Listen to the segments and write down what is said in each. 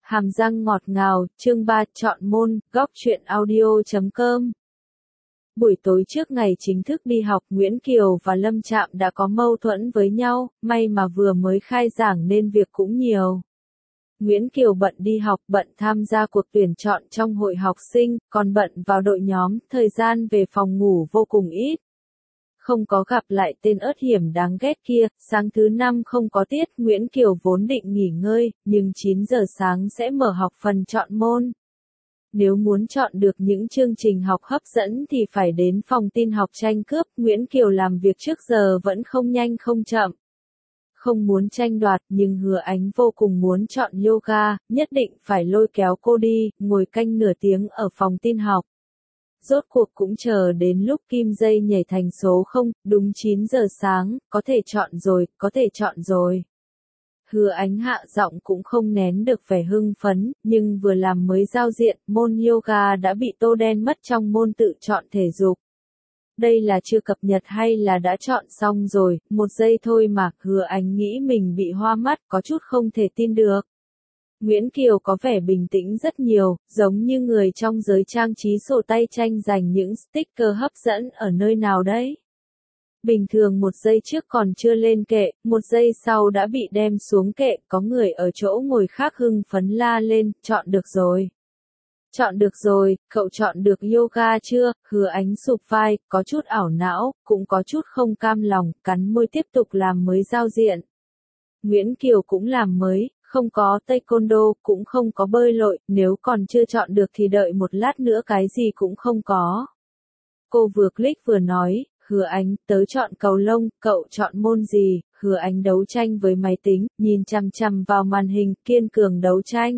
Hàm răng ngọt ngào, chương 3, chọn môn, góc truyện audio.com. Buổi tối trước ngày chính thức đi học, Nguyễn Kiều và Lâm Trạm đã có mâu thuẫn với nhau, may mà vừa mới khai giảng nên việc cũng nhiều. Nguyễn Kiều bận đi học, bận tham gia cuộc tuyển chọn trong hội học sinh, còn bận vào đội nhóm, thời gian về phòng ngủ vô cùng ít. Không có gặp lại tên ớt hiểm đáng ghét kia, sáng thứ 5 không có tiết, Nguyễn Kiều vốn định nghỉ ngơi, nhưng 9 giờ sáng sẽ mở học phần chọn môn. Nếu muốn chọn được những chương trình học hấp dẫn thì phải đến phòng tin học tranh cướp, Nguyễn Kiều làm việc trước giờ vẫn không nhanh không chậm. Không muốn tranh đoạt, nhưng Hứa Ánh vô cùng muốn chọn yoga, nhất định phải lôi kéo cô đi, ngồi canh nửa tiếng ở phòng tin học. Rốt cuộc cũng chờ đến lúc kim dây nhảy thành số 0, đúng 9 giờ sáng, có thể chọn rồi, có thể chọn rồi. Hứa Ánh hạ giọng cũng không nén được vẻ hưng phấn, nhưng vừa làm mới giao diện, môn yoga đã bị tô đen mất trong môn tự chọn thể dục. Đây là chưa cập nhật hay là đã chọn xong rồi, một giây thôi mà, Hứa Ánh nghĩ mình bị hoa mắt, có chút không thể tin được. Nguyễn Kiều có vẻ bình tĩnh rất nhiều, giống như người trong giới trang trí sổ tay tranh giành những sticker hấp dẫn ở nơi nào đấy. Bình thường một giây trước còn chưa lên kệ, một giây sau đã bị đem xuống kệ, có người ở chỗ ngồi khác hưng phấn la lên, chọn được rồi. Chọn được rồi, cậu chọn được yoga chưa? Hứa Ánh sụp vai, có chút ảo não, cũng có chút không cam lòng, cắn môi tiếp tục làm mới giao diện. Nguyễn Kiều cũng làm mới, không có taekwondo, cũng không có bơi lội, nếu còn chưa chọn được thì đợi một lát nữa cái gì cũng không có. Cô vừa click vừa nói, Hứa Ánh, tớ chọn cầu lông, cậu chọn môn gì? Hứa Ánh đấu tranh với máy tính, nhìn chằm chằm vào màn hình, kiên cường đấu tranh.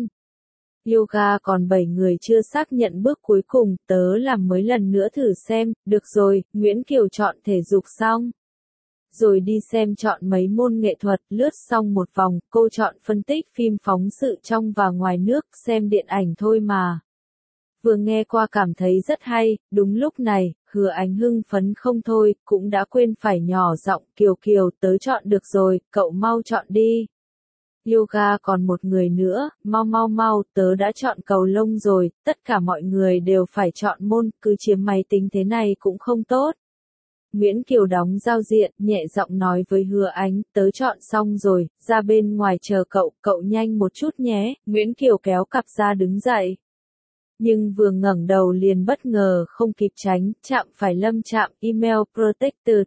Yoga còn 7 người chưa xác nhận bước cuối cùng, tớ làm mới lần nữa thử xem, được rồi, Nguyễn Kiều chọn thể dục xong. Rồi đi xem chọn mấy môn nghệ thuật, lướt xong một vòng, cô chọn phân tích phim phóng sự trong và ngoài nước, xem điện ảnh thôi mà. Vừa nghe qua cảm thấy rất hay, đúng lúc này, Hứa Ánh hưng phấn không thôi, cũng đã quên phải nhỏ giọng, Kiều Kiều, tớ chọn được rồi, cậu mau chọn đi. Yoga còn một người nữa, mau, tớ đã chọn cầu lông rồi, tất cả mọi người đều phải chọn môn, cứ chiếm máy tính thế này cũng không tốt. Nguyễn Kiều đóng giao diện, nhẹ giọng nói với Hứa Ánh, tớ chọn xong rồi, ra bên ngoài chờ cậu nhanh một chút nhé. Nguyễn Kiều kéo cặp ra đứng dậy. Nhưng vừa ngẩng đầu liền bất ngờ không kịp tránh, chạm phải Lâm Trạm, email protected.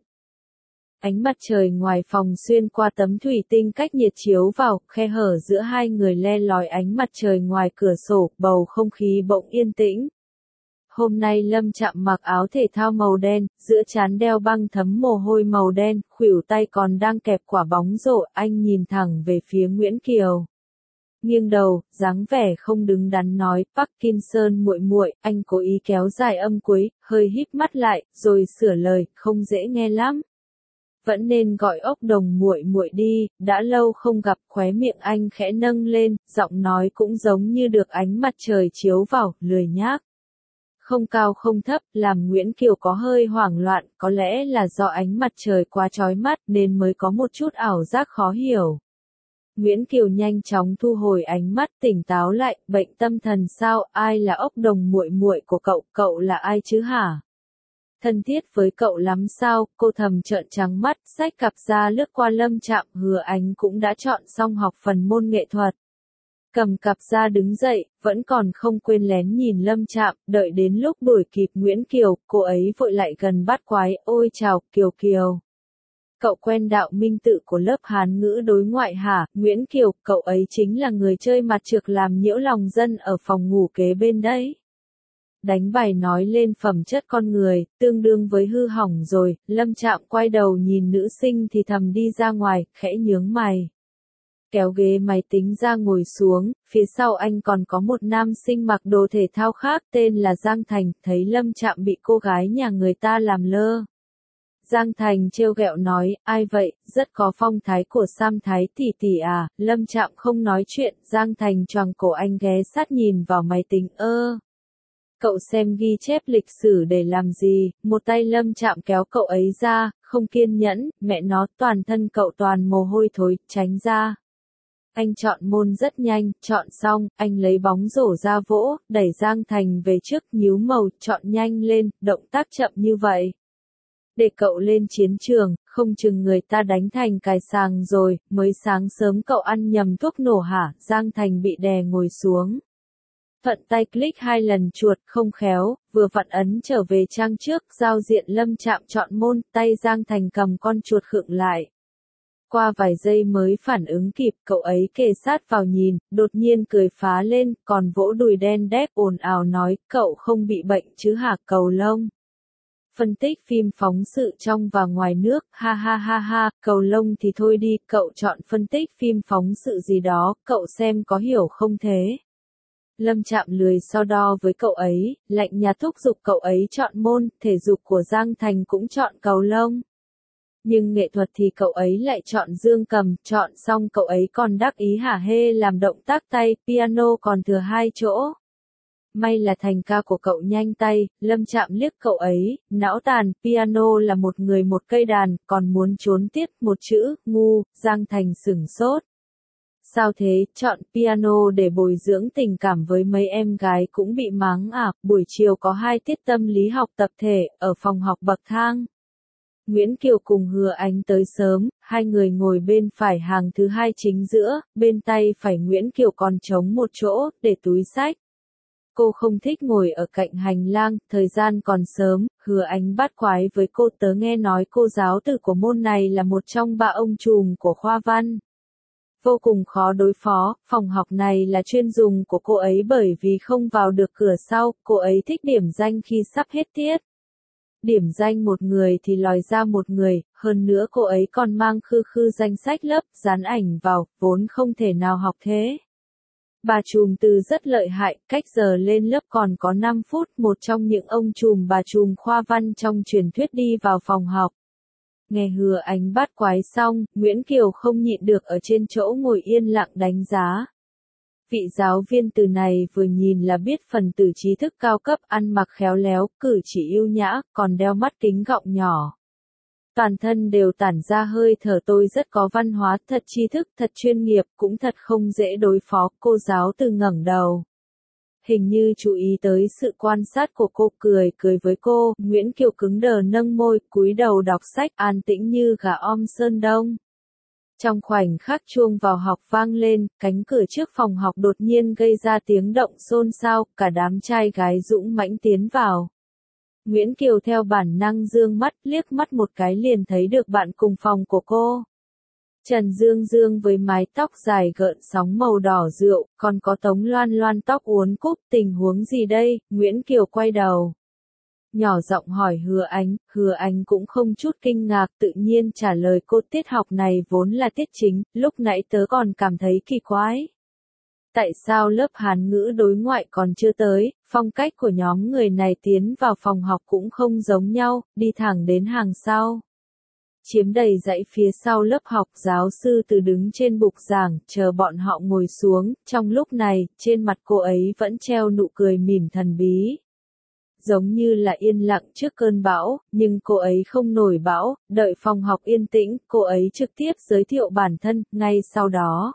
Ánh mặt trời ngoài phòng xuyên qua tấm thủy tinh cách nhiệt chiếu vào, khe hở giữa hai người le lói ánh mặt trời ngoài cửa sổ, bầu không khí bỗng yên tĩnh. Hôm nay Lâm Trạm mặc áo thể thao màu đen, giữa trán đeo băng thấm mồ hôi màu đen, khuỷu tay còn đang kẹp quả bóng rổ, anh nhìn thẳng về phía Nguyễn Kiều. Nghiêng đầu, dáng vẻ không đứng đắn nói, Parkinson muội muội, anh cố ý kéo dài âm cuối, hơi híp mắt lại, rồi sửa lời, không dễ nghe lắm. Vẫn nên gọi ốc đồng muội muội đi, đã lâu không gặp, khóe miệng anh khẽ nâng lên, giọng nói cũng giống như được ánh mặt trời chiếu vào, lười nhác. Không cao không thấp, làm Nguyễn Kiều có hơi hoảng loạn, có lẽ là do ánh mặt trời quá chói mắt nên mới có một chút ảo giác khó hiểu. Nguyễn Kiều nhanh chóng thu hồi ánh mắt, tỉnh táo lại, bệnh tâm thần sao, ai là ốc đồng muội muội của cậu là ai chứ hả? Thân thiết với cậu lắm sao? Cô thầm trợn trắng mắt, xách cặp ra lướt qua Lâm Trạm, Hứa Ánh cũng đã chọn xong học phần môn nghệ thuật. Cầm cặp ra đứng dậy, vẫn còn không quên lén nhìn Lâm Trạm, đợi đến lúc đuổi kịp Nguyễn Kiều, cô ấy vội lại gần bắt quái, ôi chào, Kiều Kiều. Cậu quen đạo minh tự của lớp Hán ngữ đối ngoại hả? Nguyễn Kiều, cậu ấy chính là người chơi mặt trược làm nhiễu lòng dân ở phòng ngủ kế bên đấy. Đánh bài nói lên phẩm chất con người, tương đương với hư hỏng rồi, Lâm Trạm quay đầu nhìn nữ sinh thì thầm đi ra ngoài, khẽ nhướng mày. Kéo ghế máy tính ra ngồi xuống, phía sau anh còn có một nam sinh mặc đồ thể thao khác tên là Giang Thành, thấy Lâm Trạm bị cô gái nhà người ta làm lơ. Giang Thành trêu ghẹo nói, ai vậy, rất có phong thái của Sam Thái tỷ tỷ à, Lâm Trạm không nói chuyện, Giang Thành choàng cổ anh ghé sát nhìn vào máy tính, cậu xem ghi chép lịch sử để làm gì? Một tay Lâm Trạm kéo cậu ấy ra, không kiên nhẫn, mẹ nó, toàn thân cậu toàn mồ hôi thối, tránh ra. Anh chọn môn rất nhanh, chọn xong, anh lấy bóng rổ ra vỗ, đẩy Giang Thành về trước, nhíu màu, chọn nhanh lên, động tác chậm như vậy. Để cậu lên chiến trường, không chừng người ta đánh thành cài sàng rồi, mới sáng sớm cậu ăn nhầm thuốc nổ hả? Giang Thành bị đè ngồi xuống. Thuận tay click 2 lần chuột, không khéo, vừa vặn ấn trở về trang trước, giao diện Lâm Trạm chọn môn, tay Giang Thành cầm con chuột khựng lại. Qua vài giây mới phản ứng kịp, cậu ấy kề sát vào nhìn, đột nhiên cười phá lên, còn vỗ đùi đen đét ồn ào nói, cậu không bị bệnh chứ hả? Cầu lông. Phân tích phim phóng sự trong và ngoài nước, ha ha ha ha, cầu lông thì thôi đi, cậu chọn phân tích phim phóng sự gì đó, cậu xem có hiểu không thế? Lâm Trạm lười so đo với cậu ấy, lạnh nhạt thúc giục cậu ấy chọn môn, thể dục của Giang Thành cũng chọn cầu lông. Nhưng nghệ thuật thì cậu ấy lại chọn dương cầm, chọn xong cậu ấy còn đắc ý hả hê làm động tác tay, piano còn thừa 2 chỗ. May là Thành ca của cậu nhanh tay, Lâm Trạm liếc cậu ấy, não tàn, piano là một người một cây đàn, còn muốn trốn tiếp một chữ, ngu, Giang Thành sửng sốt. Sao thế, chọn piano để bồi dưỡng tình cảm với mấy em gái cũng bị mắng à? Buổi chiều có 2 tiết tâm lý học tập thể, ở phòng học bậc thang. Nguyễn Kiều cùng Hứa Ánh tới sớm, hai người ngồi bên phải hàng thứ 2 chính giữa, bên tay phải Nguyễn Kiều còn trống một chỗ, để túi sách. Cô không thích ngồi ở cạnh hành lang, thời gian còn sớm, Hứa Ánh bắt quái với cô, tớ nghe nói cô giáo tử của môn này là một trong 3 ông trùm của khoa văn. Vô cùng khó đối phó, phòng học này là chuyên dùng của cô ấy bởi vì không vào được cửa sau, cô ấy thích điểm danh khi sắp hết tiết. Điểm danh một người thì lòi ra một người, hơn nữa cô ấy còn mang khư danh sách lớp, dán ảnh vào, vốn không thể nào học thế. Bà trùm từ rất lợi hại, cách giờ lên lớp còn có 5 phút, một trong những ông trùm bà trùm khoa văn trong truyền thuyết đi vào phòng học. Nghe Hứa Ánh bắt quái xong, Nguyễn Kiều không nhịn được ở trên chỗ ngồi yên lặng đánh giá. Vị giáo viên từ này vừa nhìn là biết phần tử trí thức cao cấp, ăn mặc khéo léo, cử chỉ ưu nhã, còn đeo mắt kính gọng nhỏ. Toàn thân đều tản ra hơi thở tôi rất có văn hóa, thật tri thức, thật chuyên nghiệp, cũng thật không dễ đối phó. Cô giáo từ ngẩng đầu. Hình như chú ý tới sự quan sát của cô, cười với cô. Nguyễn Kiều cứng đờ nâng môi, cúi đầu đọc sách, an tĩnh như gà om sơn đông. Trong khoảnh khắc chuông vào học vang lên, cánh cửa trước phòng học đột nhiên gây ra tiếng động xôn xao, cả đám trai gái dũng mãnh tiến vào. Nguyễn Kiều theo bản năng dương mắt, liếc mắt một cái liền thấy được bạn cùng phòng của cô. Trần Dương Dương với mái tóc dài gợn sóng màu đỏ rượu, còn có Tống Loan Loan tóc uốn cúc, tình huống gì đây? Nguyễn Kiều quay đầu. Nhỏ giọng hỏi Hứa Ánh cũng không chút kinh ngạc, tự nhiên trả lời cô, tiết học này vốn là tiết chính, lúc nãy tớ còn cảm thấy kỳ quái. Tại sao lớp Hán ngữ đối ngoại còn chưa tới, phong cách của nhóm người này tiến vào phòng học cũng không giống nhau, đi thẳng đến hàng sau. Chiếm đầy dãy phía sau lớp học, giáo sư từ đứng trên bục giảng, chờ bọn họ ngồi xuống, trong lúc này, trên mặt cô ấy vẫn treo nụ cười mỉm thần bí. Giống như là yên lặng trước cơn bão, nhưng cô ấy không nổi bão, đợi phòng học yên tĩnh, cô ấy trực tiếp giới thiệu bản thân, ngay sau đó.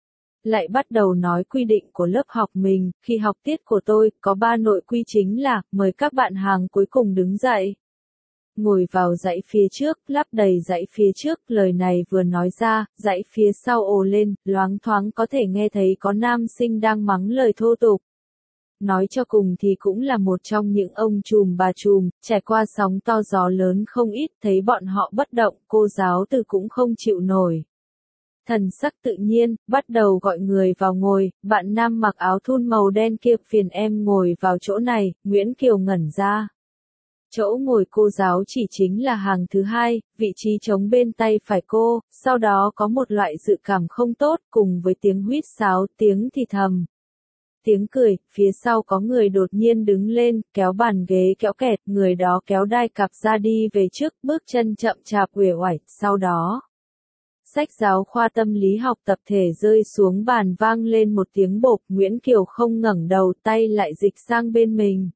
Lại bắt đầu nói quy định của lớp học mình, khi học tiết của tôi, có 3 nội quy chính là, mời các bạn hàng cuối cùng đứng dậy. Ngồi vào dãy phía trước, lắp đầy dãy phía trước, lời này vừa nói ra, dãy phía sau ồ lên, loáng thoáng có thể nghe thấy có nam sinh đang mắng lời thô tục. Nói cho cùng thì cũng là một trong những ông trùm bà trùm, trải qua sóng to gió lớn không ít, thấy bọn họ bất động, cô giáo từ cũng không chịu nổi. Thần sắc tự nhiên, bắt đầu gọi người vào ngồi, bạn nam mặc áo thun màu đen kia, phiền em ngồi vào chỗ này, Nguyễn Kiều ngẩn ra. Chỗ ngồi cô giáo chỉ chính là hàng thứ 2, vị trí trống bên tay phải cô, sau đó có một loại dự cảm không tốt, cùng với tiếng huýt sáo, tiếng thì thầm. Tiếng cười, phía sau có người đột nhiên đứng lên, kéo bàn ghế kéo kẹt, người đó kéo đai cặp ra đi về trước, bước chân chậm chạp uể oải, sau đó. Sách giáo khoa tâm lý học tập thể rơi xuống bàn, vang lên một tiếng bộp, Nguyễn Kiều không ngẩng đầu, tay lại dịch sang bên mình.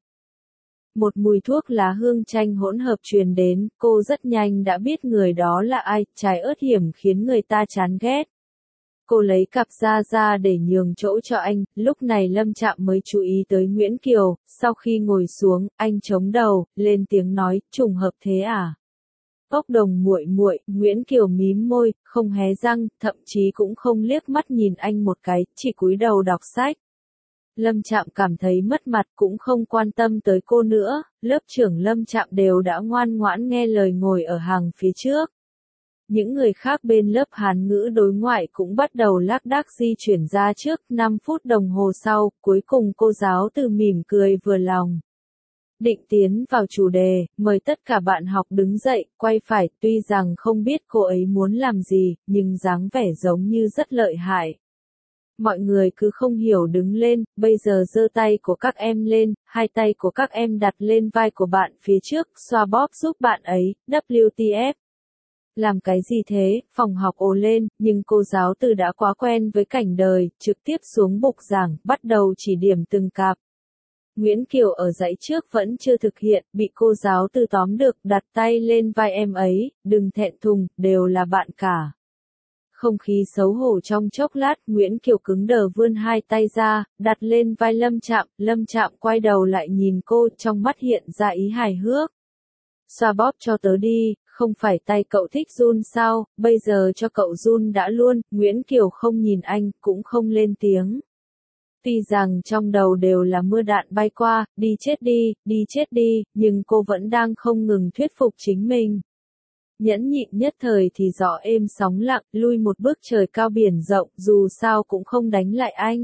Một mùi thuốc lá hương chanh hỗn hợp truyền đến, cô rất nhanh đã biết người đó là ai, trái ớt hiểm khiến người ta chán ghét. Cô lấy cặp ra để nhường chỗ cho anh, lúc này Lâm Trạm mới chú ý tới Nguyễn Kiều, sau khi ngồi xuống, anh chống đầu, lên tiếng nói, trùng hợp thế à? Ốc Đồng muội muội, Nguyễn Kiều mím môi, không hé răng, thậm chí cũng không liếc mắt nhìn anh một cái, chỉ cúi đầu đọc sách. Lâm Trạm cảm thấy mất mặt cũng không quan tâm tới cô nữa, lớp trưởng Lâm Trạm đều đã ngoan ngoãn nghe lời ngồi ở hàng phía trước. Những người khác bên lớp Hán ngữ đối ngoại cũng bắt đầu lác đác di chuyển ra trước, 5 phút đồng hồ sau, cuối cùng cô giáo từ mỉm cười vừa lòng. Định tiến vào chủ đề, mời tất cả bạn học đứng dậy, quay phải, tuy rằng không biết cô ấy muốn làm gì, nhưng dáng vẻ giống như rất lợi hại. Mọi người cứ không hiểu đứng lên, bây giờ giơ tay của các em lên, hai tay của các em đặt lên vai của bạn phía trước, xoa bóp giúp bạn ấy, WTF. Làm cái gì thế, phòng học ồ lên, nhưng cô giáo từ đã quá quen với cảnh đời, trực tiếp xuống bục giảng, bắt đầu chỉ điểm từng cặp. Nguyễn Kiều ở dãy trước vẫn chưa thực hiện, bị cô giáo từ tóm được, đặt tay lên vai em ấy, đừng thẹn thùng, đều là bạn cả. Không khí xấu hổ trong chốc lát, Nguyễn Kiều cứng đờ vươn hai tay ra, đặt lên vai Lâm Trạm quay đầu lại nhìn cô, trong mắt hiện ra ý hài hước. Xoa bóp cho tớ đi, không phải tay cậu thích run sao, bây giờ cho cậu run đã luôn, Nguyễn Kiều không nhìn anh, cũng không lên tiếng. Tuy rằng trong đầu đều là mưa đạn bay qua, đi chết đi, nhưng cô vẫn đang không ngừng thuyết phục chính mình. Nhẫn nhịn nhất thời thì gió êm sóng lặng, lui một bước trời cao biển rộng, dù sao cũng không đánh lại anh.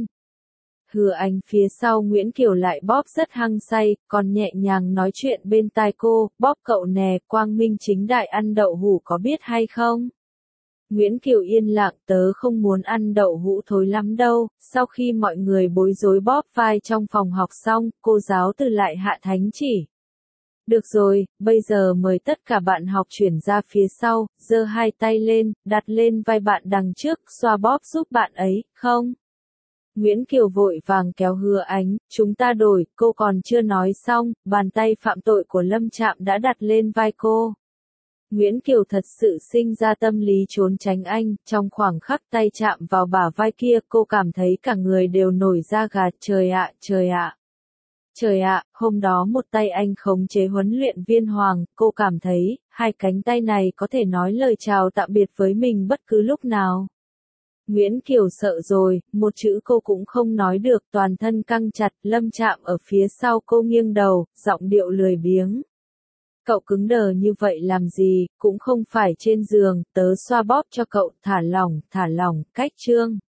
Hừ anh phía sau Nguyễn Kiều lại bóp rất hăng say, còn nhẹ nhàng nói chuyện bên tai cô, bóp cậu nè, quang minh chính đại ăn đậu hũ có biết hay không? Nguyễn Kiều yên lặng, tớ không muốn ăn đậu hũ thối lắm đâu. Sau khi mọi người bối rối bóp vai trong phòng học xong, cô giáo từ lại hạ thánh chỉ. Được rồi, bây giờ mời tất cả bạn học chuyển ra phía sau, giơ hai tay lên, đặt lên vai bạn đằng trước, xoa bóp giúp bạn ấy, không? Nguyễn Kiều vội vàng kéo Hứa Ánh, chúng ta đổi, cô còn chưa nói xong, bàn tay phạm tội của Lâm Trạm đã đặt lên vai cô. Nguyễn Kiều thật sự sinh ra tâm lý trốn tránh anh, trong khoảng khắc tay chạm vào bả vai kia cô cảm thấy cả người đều nổi da gà, trời ạ, trời ạ. Trời ạ, hôm đó một tay anh khống chế huấn luyện viên Hoàng, cô cảm thấy, hai cánh tay này có thể nói lời chào tạm biệt với mình bất cứ lúc nào. Nguyễn Kiều sợ rồi, một chữ cô cũng không nói được, toàn thân căng chặt, Lâm Trạm ở phía sau cô nghiêng đầu, giọng điệu lười biếng. Cậu cứng đờ như vậy làm gì, cũng không phải trên giường, tớ xoa bóp cho cậu, thả lỏng, cách chương.